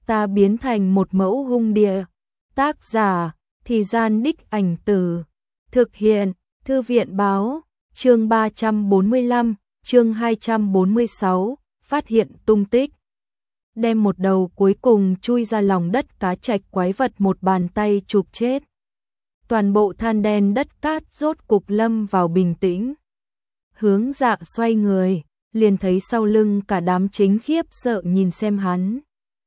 ta biến thành một mẫu hung địa. Tác giả, Thì Gian Đích Ảnh Từ. Thực hiện, Thư viện Báo. Chương 345, chương 246, phát hiện tung tích. Đem một đầu cuối cùng chui ra lòng đất cá trạch quái vật một bàn tay chụp chết. Toàn bộ than đen đất cát rốt cục lâm vào bình tĩnh. Hướng Dạ xoay người, liền thấy sau lưng cả đám chính khiếp sợ nhìn xem hắn.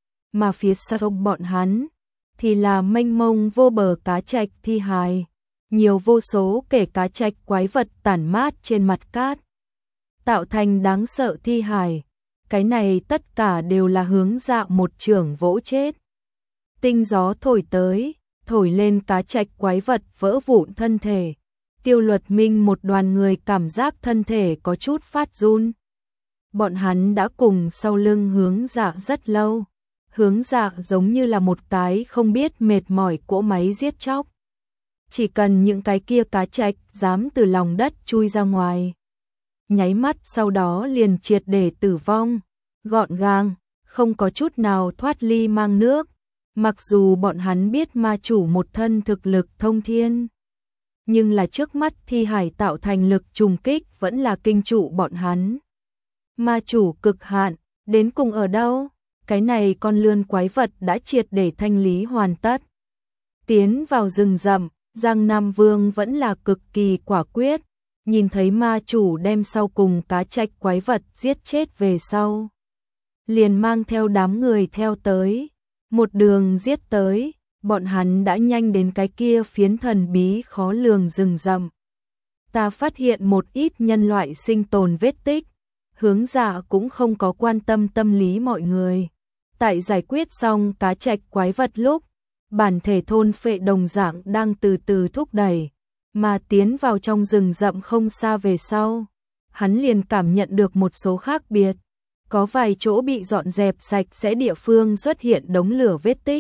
Mà phía sau bọn hắn thì là mênh mông vô bờ cá trạch thi hài, nhiều vô số kể cá trạch quái vật tản mát trên mặt cát, tạo thành đáng sợ thi hài. Cái này tất cả đều là Hướng Dạ một chưởng vỗ chết. Tinh gió thổi tới, thổi lên cá trạch quái vật vỡ vụn thân thể. Tiêu Luật Minh một đoàn người cảm giác thân thể có chút phát run. Bọn hắn đã cùng sau lưng Hướng Dạ rất lâu. Hướng Dạ giống như là một cái không biết mệt mỏi cỗ máy giết chóc. Chỉ cần những cái kia cá trạch dám từ lòng đất chui ra ngoài, nháy mắt sau đó liền triệt để tử vong, gọn gàng, không có chút nào thoát ly mang nước. Mặc dù bọn hắn biết ma chủ một thân thực lực thông thiên, nhưng là trước mắt thi hải tạo thành lực trùng kích vẫn là kinh trụ bọn hắn. Ma chủ cực hạn, đến cùng ở đâu? Cái này con lươn quái vật đã triệt để thanh lý hoàn tất. Tiến vào rừng rậm, Giang Nam Vương vẫn là cực kỳ quả quyết, nhìn thấy ma chủ đem sau cùng cá trạch quái vật giết chết về sau, liền mang theo đám người theo tới, một đường giết tới, bọn hắn đã nhanh đến cái kia phiến thần bí khó lường rừng rậm. Ta phát hiện một ít nhân loại sinh tồn vết tích. Hướng Dạ cũng không có quan tâm tâm lý mọi người. Tại giải quyết xong cá trạch quái vật lúc, bản thể thôn phệ đồng dạng đang từ từ thúc đẩy, mà tiến vào trong rừng rậm không xa về sau. Hắn liền cảm nhận được một số khác biệt. Có vài chỗ bị dọn dẹp sạch sẽ địa phương xuất hiện đống lửa vết tích.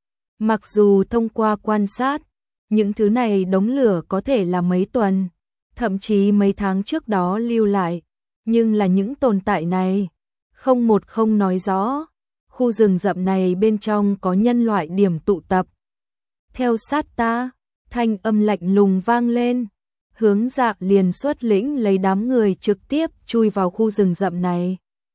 Mặc dù thông qua quan sát, những thứ này đống lửa có thể là mấy tuần, thậm chí mấy tháng trước đó lưu lại. Nhưng là những tồn tại này, không nói rõ, khu rừng rậm này bên trong có nhân loại điểm tụ tập. Theo sát ta, thanh âm lạnh lùng vang lên, Hướng Dạ liền xuất lĩnh lấy đám người trực tiếp chui vào khu rừng rậm này.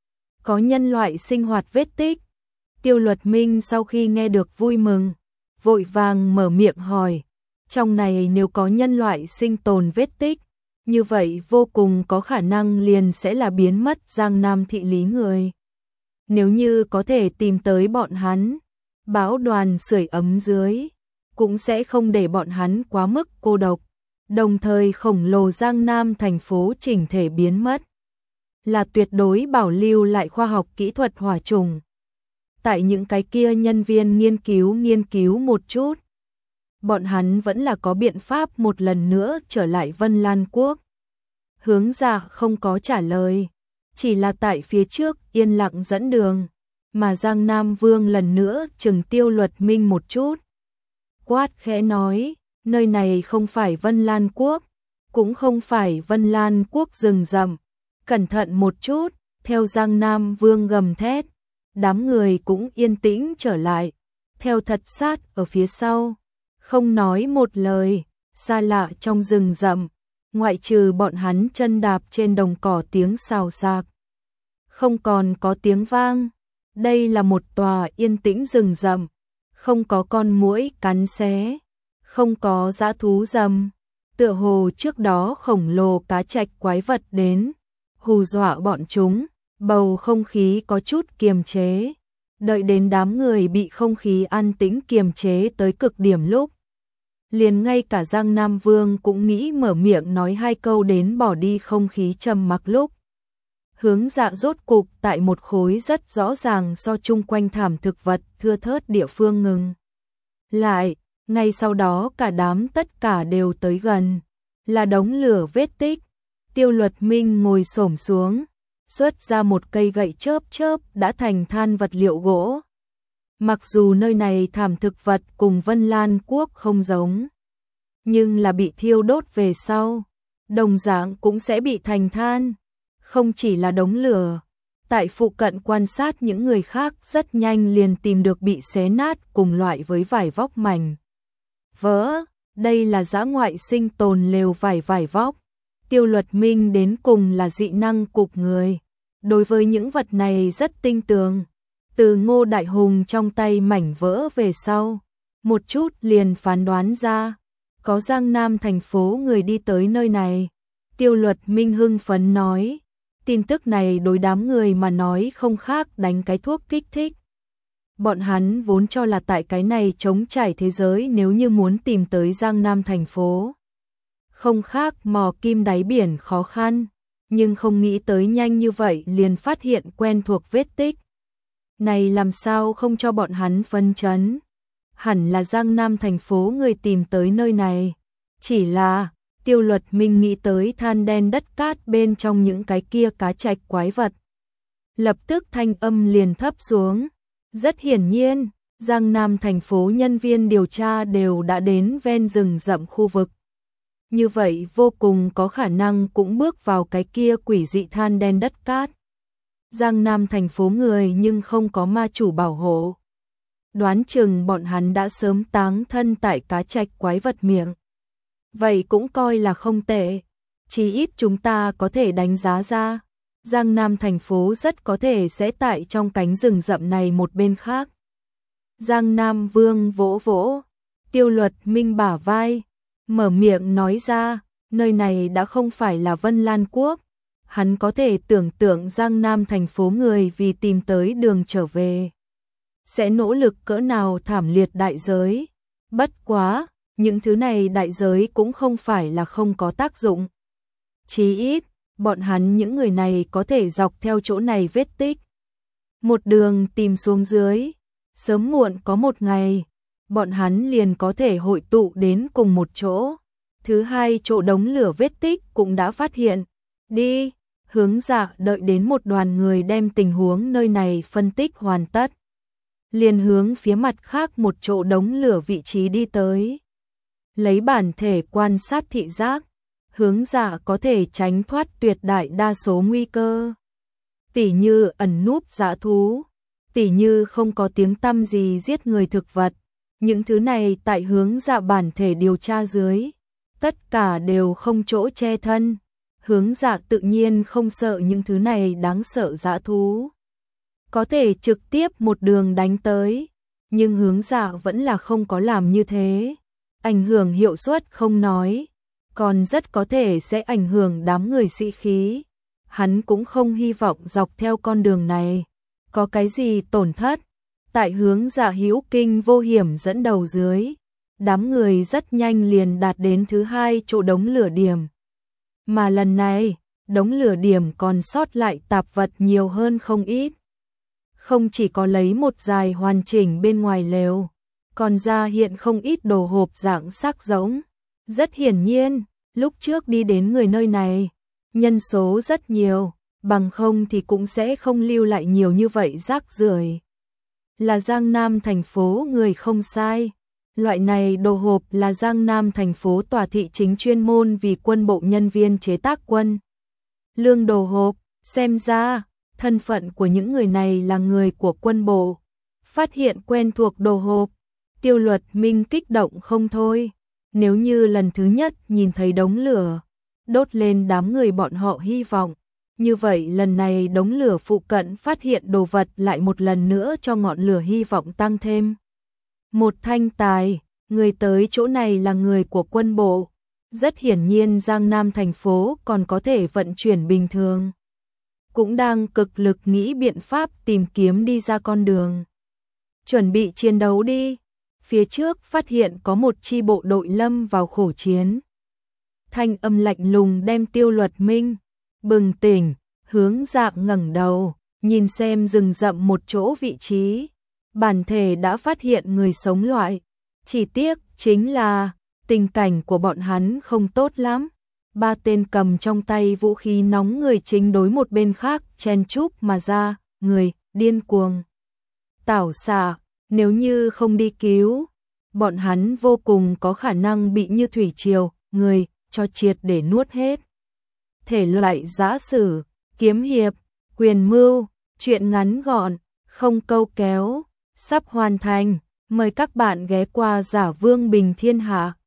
Có nhân loại sinh hoạt vết tích. Tiêu Luật Minh sau khi nghe được vui mừng, vội vàng mở miệng hỏi, trong này nếu có nhân loại sinh tồn vết tích, như vậy vô cùng có khả năng liền sẽ là biến mất Giang Nam thị lý người. Nếu như có thể tìm tới bọn hắn, bão đoàn sưởi ấm dưới, cũng sẽ không để bọn hắn quá mức cô độc, đồng thời khổng lồ Giang Nam thành phố chỉnh thể biến mất. Là tuyệt đối bảo lưu lại khoa học kỹ thuật hỏa trùng. Tại những cái kia nhân viên nghiên cứu một chút, bọn hắn vẫn là có biện pháp một lần nữa trở lại Vân Lan Quốc. Hướng Dạ không có trả lời, chỉ là tại phía trước yên lặng dẫn đường, mà Giang Nam Vương lần nữa chừng Tiêu Luật Minh một chút. Quát khẽ nói, nơi này không phải Vân Lan Quốc, cũng không phải Vân Lan Quốc rừng rậm, cẩn thận một chút. Theo Giang Nam Vương gầm thét, đám người cũng yên tĩnh trở lại, theo thật sát ở phía sau. Không nói một lời, xa lạ trong rừng rậm, ngoại trừ bọn hắn chân đạp trên đồng cỏ tiếng xào xạc, không còn có tiếng vang. Đây là một tòa yên tĩnh rừng rậm, không có con muỗi cắn xé, không có dã thú rầm. Tựa hồ trước đó khổng lồ cá trạch quái vật đến, hù dọa bọn chúng, bầu không khí có chút kiềm chế. Đợi đến đám người bị không khí an tĩnh kiềm chế tới cực điểm lúc, liền ngay cả Giang Nam Vương cũng nghĩ mở miệng nói hai câu đến bỏ đi không khí trầm mặc lúc. Hướng Dạ rốt cục tại một khối rất rõ ràng so chung quanh thảm thực vật thưa thớt địa phương ngừng lại, ngay sau đó cả đám tất cả đều tới gần, là đống lửa vết tích. Tiêu Luật Minh ngồi xổm xuống, xuất ra một cây gậy chớp đã thành than vật liệu gỗ. Mặc dù nơi này thảm thực vật cùng Vân Lan Quốc không giống, nhưng là bị thiêu đốt về sau, đồng dạng cũng sẽ bị thành than. Không chỉ là đống lửa, tại phụ cận quan sát những người khác rất nhanh liền tìm được bị xé nát cùng loại với vải vóc mảnh vỡ. Đây là dã ngoại sinh tồn lều vải vóc. Tiêu Luật Minh đến cùng là dị năng cục người. Đối với những vật này rất tinh tường. Từ Ngô Đại Hùng trong tay mảnh vỡ về sau, một chút liền phán đoán ra, có Giang Nam thành phố người đi tới nơi này. Tiêu Luật Minh hưng phấn nói, tin tức này đối đám người mà nói không khác đánh cái thuốc kích thích. Bọn hắn vốn cho là tại cái này trống trải thế giới nếu như muốn tìm tới Giang Nam thành phố, không khác mò kim đáy biển khó khăn, nhưng không nghĩ tới nhanh như vậy liền phát hiện quen thuộc vết tích. Này làm sao không cho bọn hắn phân chấn? Hẳn là Giang Nam thành phố người tìm tới nơi này. Chỉ là, Tiêu Luật Minh nghĩ tới than đen đất cát bên trong những cái kia cá trạch quái vật. Lập tức thanh âm liền thấp xuống. Rất hiển nhiên, Giang Nam thành phố nhân viên điều tra đều đã đến ven rừng rậm khu vực. Như vậy vô cùng có khả năng cũng bước vào cái kia quỷ dị than đen đất cát. Giang Nam thành phố người nhưng không có ma chủ bảo hộ. Đoán chừng bọn hắn đã sớm táng thân tại cá trạch quái vật miệng. Vậy cũng coi là không tệ. Chỉ ít chúng ta có thể đánh giá ra, Giang Nam thành phố rất có thể sẽ tại trong cánh rừng rậm này một bên khác. Giang Nam Vương vỗ vỗ Tiêu Luật Minh bả vai, mở miệng nói ra, nơi này đã không phải là Vân Lan Quốc. Hắn có thể tưởng tượng Giang Nam thành phố người vì tìm tới đường trở về sẽ nỗ lực cỡ nào thảm liệt đại giới. Bất quá, những thứ này đại giới cũng không phải là không có tác dụng. Chí ít, bọn hắn những người này có thể dọc theo chỗ này vết tích, một đường tìm xuống dưới, sớm muộn có một ngày, bọn hắn liền có thể hội tụ đến cùng một chỗ. Thứ hai, chỗ đống lửa vết tích cũng đã phát hiện. Đi, Hướng Dạ đợi đến một đoàn người đem tình huống nơi này phân tích hoàn tất, liền hướng phía mặt khác một chỗ đống lửa vị trí đi tới. Lấy bản thể quan sát thị giác, Hướng Dạ có thể tránh thoát tuyệt đại đa số nguy cơ. Tỉ như ẩn núp dã thú, tỉ như không có tiếng tăm gì giết người thực vật. Những thứ này tại Hướng Dạ bản thể điều tra dưới, tất cả đều không chỗ che thân. Hướng Dạ tự nhiên không sợ những thứ này đáng sợ dã thú, có thể trực tiếp một đường đánh tới, nhưng Hướng Dạ vẫn là không có làm như thế. Ảnh hưởng hiệu suất không nói, còn rất có thể sẽ ảnh hưởng đám người sĩ khí. Hắn cũng không hy vọng dọc theo con đường này có cái gì tổn thất. Tại Hướng Dạ hữu kinh vô hiểm dẫn đầu dưới, đám người rất nhanh liền đạt đến thứ hai chỗ đống lửa điểm. Mà lần này, đống lửa điểm còn sót lại tạp vật nhiều hơn không ít. Không chỉ có lấy một dài hoàn chỉnh bên ngoài lều, còn ra hiện không ít đồ hộp dạng sắc giống. Rất hiển nhiên, lúc trước đi đến người nơi này, nhân số rất nhiều, bằng không thì cũng sẽ không lưu lại nhiều như vậy rác rưởi. Là Giang Nam thành phố người không sai. Loại này đồ hộp là Giang Nam thành phố tòa thị chính chuyên môn vì quân bộ nhân viên chế tác quân lương đồ hộp. Xem ra, thân phận của những người này là người của quân bộ. Phát hiện quen thuộc đồ hộp, Tiêu Luật Minh kích động không thôi. Nếu như lần thứ nhất nhìn thấy đống lửa đốt lên đám người bọn họ hy vọng, như vậy lần này đống lửa phụ cận phát hiện đồ vật lại một lần nữa cho ngọn lửa hy vọng tăng thêm một thanh tài. Người tới chỗ này là người của quân bộ. Rất hiển nhiên Giang Nam thành phố còn có thể vận chuyển bình thường, cũng đang cực lực nghĩ biện pháp tìm kiếm đi ra con đường. Chuẩn bị chiến đấu đi. Phía trước phát hiện có một chi bộ đội lâm vào khổ chiến. Thanh âm lạnh lùng đem Tiêu Luật Minh bừng tỉnh. Hướng Dạ ngẩng đầu, nhìn xem rừng rậm một chỗ vị trí. Bản thể đã phát hiện người sống loại. Chỉ tiếc chính là tình cảnh của bọn hắn không tốt lắm. Ba tên cầm trong tay vũ khí nóng người chính đối một bên khác chen chúc mà ra, người điên cuồng tảo xạ. Nếu như không đi cứu, bọn hắn vô cùng có khả năng bị như thủy triều người cho triệt để nuốt hết. Thể loại giã sử, kiếm hiệp, quyền mưu, Chuyện ngắn gọn, không câu kéo, sắp hoàn thành. Mời các bạn ghé qua Giả Vương Bình Thiên Hạ.